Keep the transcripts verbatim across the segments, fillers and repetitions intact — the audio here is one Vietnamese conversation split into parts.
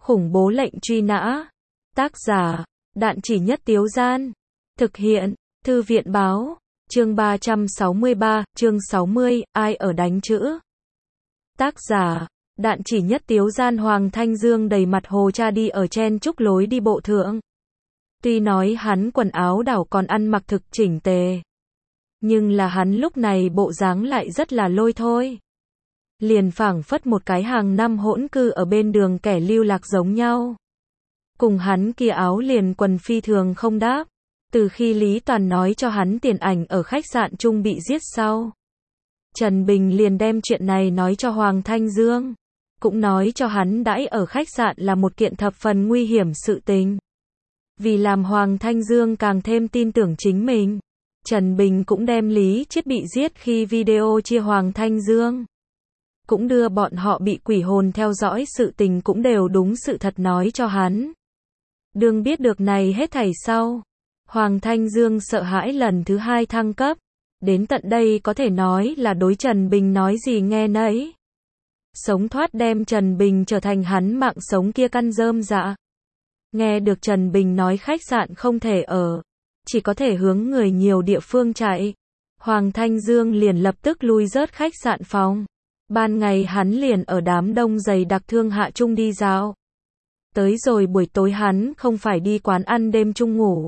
Khủng bố lệnh truy nã. Tác giả, Đạn Chỉ Nhất Tiếu Gian. Thực hiện, Thư viện báo. Chương ba trăm sáu mươi ba, chương sáu mươi, ai ở đánh chữ. Tác giả, Đạn Chỉ Nhất Tiếu Gian. Hoàng Thanh Dương đầy mặt hồ cha đi ở chen chúc lối đi bộ thượng. Tuy nói hắn quần áo đảo còn ăn mặc thực chỉnh tề, nhưng là hắn lúc này bộ dáng lại rất là lôi thôi. Liền phảng phất một cái hàng năm hỗn cư ở bên đường kẻ lưu lạc giống nhau. Cùng hắn kia áo liền quần phi thường không đáp. Từ khi Lý Toàn nói cho hắn tiền ảnh ở khách sạn chung bị giết sau, Trần Bình liền đem chuyện này nói cho Hoàng Thanh Dương. Cũng nói cho hắn đãi ở khách sạn là một kiện thập phần nguy hiểm sự tình. Vì làm Hoàng Thanh Dương càng thêm tin tưởng chính mình, Trần Bình cũng đem Lý Chiết bị giết khi video chia Hoàng Thanh Dương. Cũng đưa bọn họ bị quỷ hồn theo dõi sự tình cũng đều đúng sự thật nói cho hắn. Đương biết được này hết thảy sau, Hoàng Thanh Dương sợ hãi lần thứ hai thăng cấp. Đến tận đây có thể nói là đối Trần Bình nói gì nghe nấy. Sống thoát đem Trần Bình trở thành hắn mạng sống kia căn rơm dạ. Nghe được Trần Bình nói khách sạn không thể ở, chỉ có thể hướng người nhiều địa phương chạy, Hoàng Thanh Dương liền lập tức lui rớt khách sạn phòng. Ban ngày hắn liền ở đám đông dày đặc thương hạ chung đi dạo. Tới rồi buổi tối hắn không phải đi quán ăn đêm chung ngủ,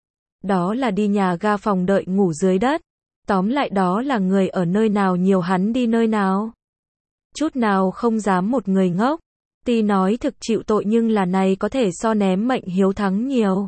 đó là đi nhà ga phòng đợi ngủ dưới đất. Tóm lại đó là người ở nơi nào nhiều hắn đi nơi nào. Chút nào không dám một người ngốc. Tuy nói thực chịu tội nhưng là này có thể so ném mệnh hiếu thắng nhiều.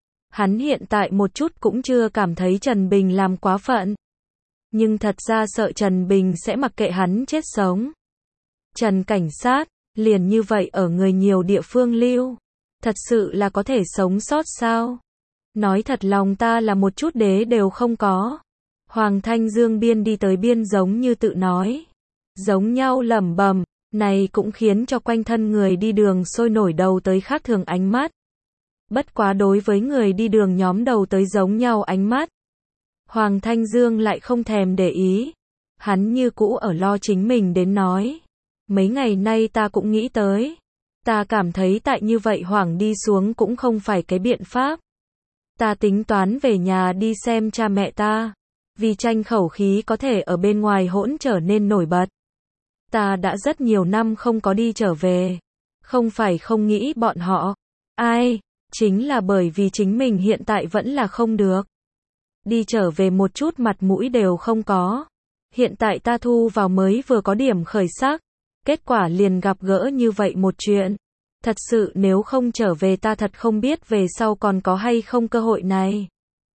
Hắn hiện tại một chút cũng chưa cảm thấy Trần Bình làm quá phận. Nhưng thật ra sợ Trần Bình sẽ mặc kệ hắn chết sống. Trần cảnh sát, liền như vậy ở người nhiều địa phương lưu. Thật sự là có thể sống sót sao? Nói thật lòng ta là một chút đế đều không có. Hoàng Thanh Dương biên đi tới biên giống như tự nói. Giống nhau lẩm bẩm, này cũng khiến cho quanh thân người đi đường sôi nổi đầu tới khác thường ánh mắt. Bất quá đối với người đi đường nhóm đầu tới giống nhau ánh mắt, Hoàng Thanh Dương lại không thèm để ý. Hắn như cũ ở lo chính mình đến nói. Mấy ngày nay ta cũng nghĩ tới. Ta cảm thấy tại như vậy hoảng đi xuống cũng không phải cái biện pháp. Ta tính toán về nhà đi xem cha mẹ ta. Vì tranh khẩu khí có thể ở bên ngoài hỗn trở nên nổi bật. Ta đã rất nhiều năm không có đi trở về. Không phải không nghĩ bọn họ. Ai? Chính là bởi vì chính mình hiện tại vẫn là không được. Đi trở về một chút mặt mũi đều không có. Hiện tại ta thu vào mới vừa có điểm khởi sắc. Kết quả liền gặp gỡ như vậy một chuyện. Thật sự nếu không trở về ta thật không biết về sau còn có hay không cơ hội này.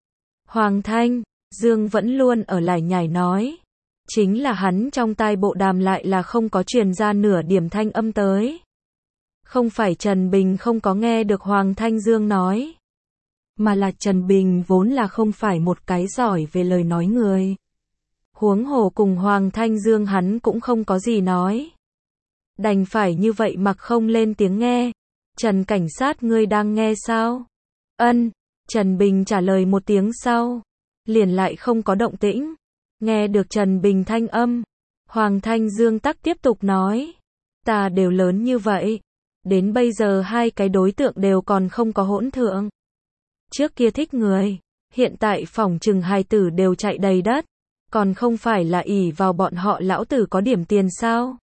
Hoàng Thanh Dương vẫn luôn ở lải nhải nói. Chính là hắn trong tai bộ đàm lại là không có truyền ra nửa điểm thanh âm tới. Không phải Trần Bình không có nghe được Hoàng Thanh Dương nói, mà là Trần Bình vốn là không phải một cái giỏi về lời nói người. Huống hồ cùng Hoàng Thanh Dương hắn cũng không có gì nói. Đành phải như vậy mặc không lên tiếng nghe. Trần cảnh sát ngươi đang nghe sao? Ân, Trần Bình trả lời một tiếng sau. Liền lại không có động tĩnh. Nghe được Trần Bình thanh âm, Hoàng Thanh Dương tắc tiếp tục nói. Ta đều lớn như vậy. Đến bây giờ hai cái đối tượng đều còn không có hỗn thượng. Trước kia thích người, hiện tại phỏng chừng hai tử đều chạy đầy đất. Còn không phải là ỷ vào bọn họ lão tử có điểm tiền sao?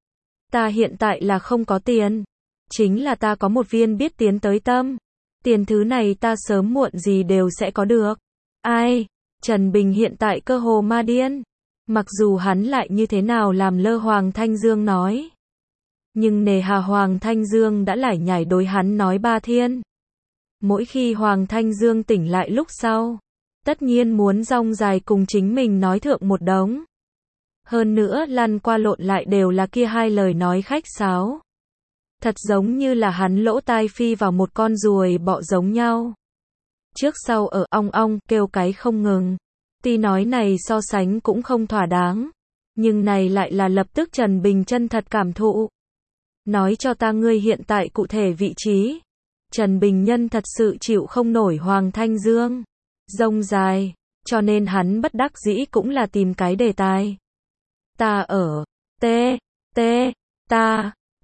Ta hiện tại là không có tiền. Chính là ta có một viên biết tiến tới tâm. Tiền thứ này ta sớm muộn gì đều sẽ có được. Ai? Trần Bình hiện tại cơ hồ ma điên. Mặc dù hắn lại như thế nào làm lơ Hoàng Thanh Dương nói. Nhưng nề hà Hoàng Thanh Dương đã lải nhải đối hắn nói ba thiên. Mỗi khi Hoàng Thanh Dương tỉnh lại lúc sau, tất nhiên muốn rong dài cùng chính mình nói thượng một đống. Hơn nữa lăn qua lộn lại đều là kia hai lời nói khách sáo. Thật giống như là hắn lỗ tai phi vào một con ruồi bọ giống nhau. Trước sau ở ong ong kêu cái không ngừng. Tuy nói này so sánh cũng không thỏa đáng, nhưng này lại là lập tức Trần Bình chân thật cảm thụ. Nói cho ta ngươi hiện tại cụ thể vị trí. Trần Bình nhân thật sự chịu không nổi Hoàng Thanh Dương rông dài, cho nên hắn bất đắc dĩ cũng là tìm cái đề tài. Ta ở T, T, ta,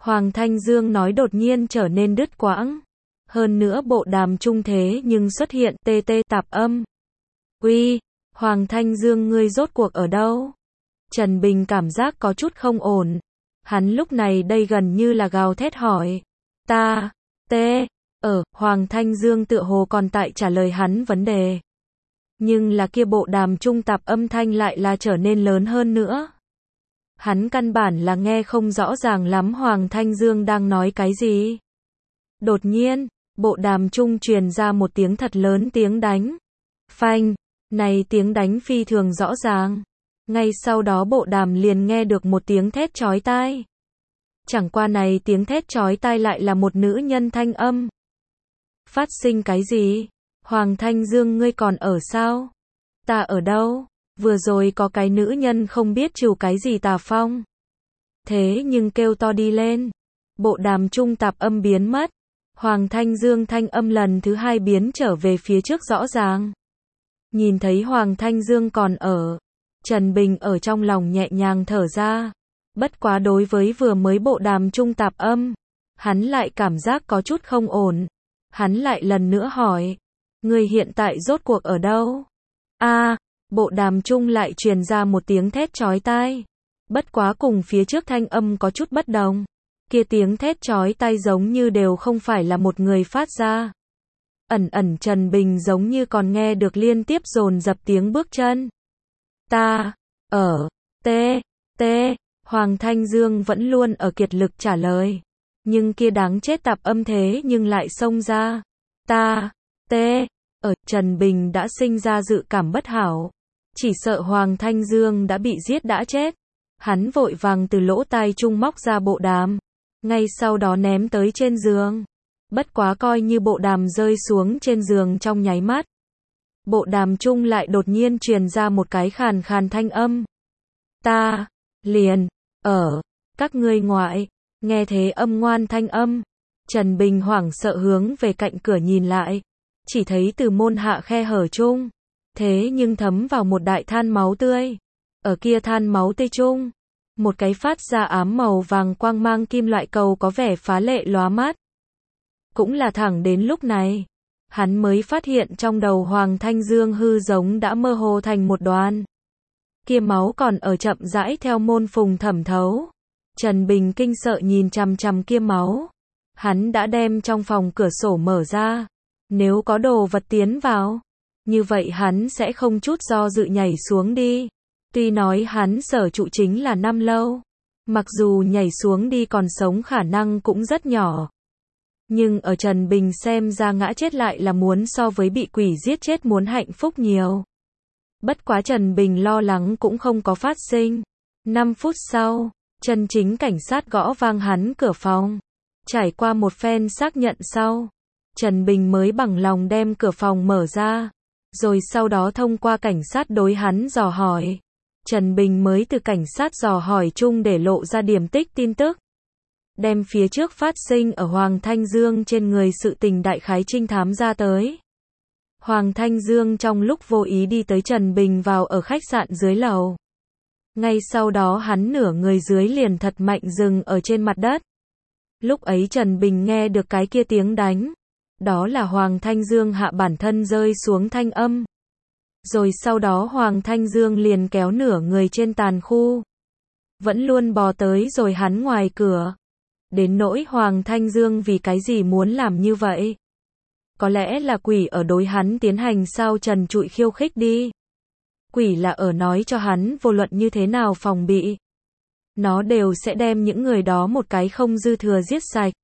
Hoàng Thanh Dương nói đột nhiên trở nên đứt quãng. Hơn nữa bộ đàm trung thế nhưng xuất hiện tê tê tạp âm. Uy, Hoàng Thanh Dương ngươi rốt cuộc ở đâu? Trần Bình cảm giác có chút không ổn. Hắn lúc này đây gần như là gào thét hỏi. Ta, tê, ở, Hoàng Thanh Dương tựa hồ còn tại trả lời hắn vấn đề. Nhưng là kia bộ đàm trung tạp âm thanh lại là trở nên lớn hơn nữa. Hắn căn bản là nghe không rõ ràng lắm Hoàng Thanh Dương đang nói cái gì. Đột nhiên, bộ đàm trung truyền ra một tiếng thật lớn tiếng đánh. Phanh, này tiếng đánh phi thường rõ ràng. Ngay sau đó bộ đàm liền nghe được một tiếng thét chói tai. Chẳng qua này tiếng thét chói tai lại là một nữ nhân thanh âm. Phát sinh cái gì? Hoàng Thanh Dương ngươi còn ở sao? Ta ở đâu? Vừa rồi có cái nữ nhân không biết trừ cái gì tà phong. Thế nhưng kêu to đi lên. Bộ đàm trung tạp âm biến mất. Hoàng Thanh Dương thanh âm lần thứ hai biến trở về phía trước rõ ràng. Nhìn thấy Hoàng Thanh Dương còn ở. Trần Bình ở trong lòng nhẹ nhàng thở ra. Bất quá đối với vừa mới bộ đàm trung tạp âm. Hắn lại cảm giác có chút không ổn. Hắn lại lần nữa hỏi. Người hiện tại rốt cuộc ở đâu? A, bộ đàm trung lại truyền ra một tiếng thét chói tai. Bất quá cùng phía trước thanh âm có chút bất đồng. Kia tiếng thét chói tai giống như đều không phải là một người phát ra. Ẩn ẩn Trần Bình giống như còn nghe được liên tiếp dồn dập tiếng bước chân. Ta, ở, tê, tê, Hoàng Thanh Dương vẫn luôn ở kiệt lực trả lời. Nhưng kia đáng chết tạp âm thế nhưng lại xông ra. Ta, tê, ở, Trần Bình đã sinh ra dự cảm bất hảo. Chỉ sợ Hoàng Thanh Dương đã bị giết đã chết. Hắn vội vàng từ lỗ tai trung móc ra bộ đàm. Ngay sau đó ném tới trên giường. Bất quá coi như bộ đàm rơi xuống trên giường trong nháy mắt. Bộ đàm trung lại đột nhiên truyền ra một cái khàn khàn thanh âm. Ta, liền, ở, các ngươi ngoại, nghe thế âm ngoan thanh âm. Trần Bình hoảng sợ hướng về cạnh cửa nhìn lại. Chỉ thấy từ môn hạ khe hở chung. Thế nhưng thấm vào một đại than máu tươi. Ở kia than máu tươi chung. Một cái phát ra ám màu vàng quang mang kim loại cầu có vẻ phá lệ lóa mắt. Cũng là thẳng đến lúc này. Hắn mới phát hiện trong đầu Hoàng Thanh Dương hư giống đã mơ hồ thành một đoàn. Kia máu còn ở chậm rãi theo môn phùng thẩm thấu. Trần Bình kinh sợ nhìn chằm chằm kia máu. Hắn đã đem trong phòng cửa sổ mở ra. Nếu có đồ vật tiến vào, như vậy hắn sẽ không chút do dự nhảy xuống đi. Tuy nói hắn sở trụ chính là năm lâu. Mặc dù nhảy xuống đi còn sống khả năng cũng rất nhỏ. Nhưng ở Trần Bình xem ra ngã chết lại là muốn so với bị quỷ giết chết muốn hạnh phúc nhiều. Bất quá Trần Bình lo lắng cũng không có phát sinh. năm phút sau, chân chính cảnh sát gõ vang hắn cửa phòng. Trải qua một phen xác nhận sau, Trần Bình mới bằng lòng đem cửa phòng mở ra. Rồi sau đó thông qua cảnh sát đối hắn dò hỏi. Trần Bình mới từ cảnh sát dò hỏi chung để lộ ra điểm tích tin tức. Đem phía trước phát sinh ở Hoàng Thanh Dương trên người sự tình đại khái trinh thám ra tới. Hoàng Thanh Dương trong lúc vô ý đi tới Trần Bình vào ở khách sạn dưới lầu. Ngay sau đó hắn nửa người dưới liền thật mạnh dừng ở trên mặt đất. Lúc ấy Trần Bình nghe được cái kia tiếng đánh. Đó là Hoàng Thanh Dương hạ bản thân rơi xuống thanh âm. Rồi sau đó Hoàng Thanh Dương liền kéo nửa người trên tàn khu. Vẫn luôn bò tới rồi hắn ngoài cửa. Đến nỗi Hoàng Thanh Dương vì cái gì muốn làm như vậy? Có lẽ là quỷ ở đối hắn tiến hành sao trần trụi khiêu khích đi. Quỷ là ở nói cho hắn vô luận như thế nào phòng bị. Nó đều sẽ đem những người đó một cái không dư thừa giết sạch.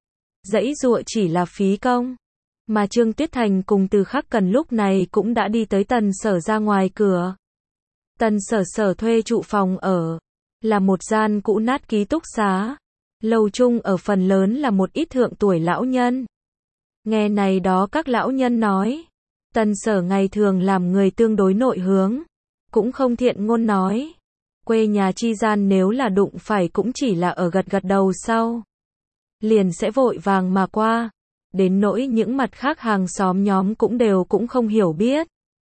Dãy dụa chỉ là phí công. Mà Trương Tuyết Thành cùng Từ Khắc Cần lúc này cũng đã đi tới Tần Sở ra ngoài cửa. Tần Sở Sở thuê trụ phòng ở. Là một gian cũ nát ký túc xá. Lầu chung ở phần lớn là một ít thượng tuổi lão nhân. Nghe này đó các lão nhân nói. Tần Sở ngày thường làm người tương đối nội hướng. Cũng không thiện ngôn nói. Quê nhà chi gian nếu là đụng phải cũng chỉ là ở gật gật đầu sau. Liền sẽ vội vàng mà qua. Đến nỗi những mặt khác hàng xóm nhóm cũng đều cũng không hiểu biết.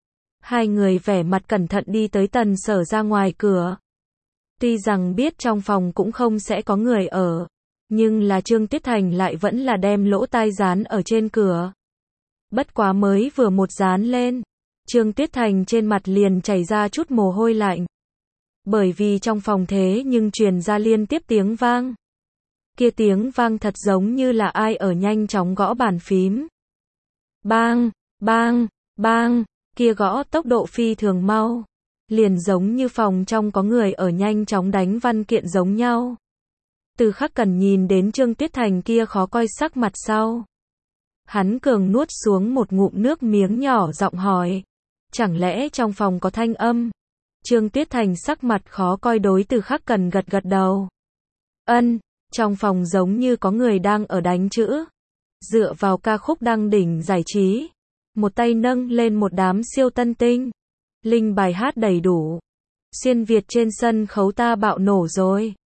Hai người vẻ mặt cẩn thận đi tới Tần Sở ra ngoài cửa. Tuy rằng biết trong phòng cũng không sẽ có người ở. Nhưng là Trương Tiết Thành lại vẫn là đem lỗ tai dán ở trên cửa. Bất quá mới vừa một dán lên, Trương Tiết Thành trên mặt liền chảy ra chút mồ hôi lạnh. Bởi vì trong phòng thế nhưng truyền ra liên tiếp tiếng vang. Kia tiếng vang thật giống như là ai ở nhanh chóng gõ bàn phím. Bang, bang, bang, kia gõ tốc độ phi thường mau. Liền giống như phòng trong có người ở nhanh chóng đánh văn kiện giống nhau. Từ Khắc Cần nhìn đến Trương Tiết Thành kia khó coi sắc mặt sau. Hắn cường nuốt xuống một ngụm nước miếng nhỏ giọng hỏi. Chẳng lẽ trong phòng có thanh âm? Trương Tiết Thành sắc mặt khó coi đối Từ Khắc Cần gật gật đầu. Ân, trong phòng giống như có người đang ở đánh chữ. Dựa vào ca khúc đăng đỉnh giải trí. Một tay nâng lên một đám siêu tân tinh. Linh bài hát đầy đủ. Xuyên Việt trên sân khấu ta bạo nổ rồi.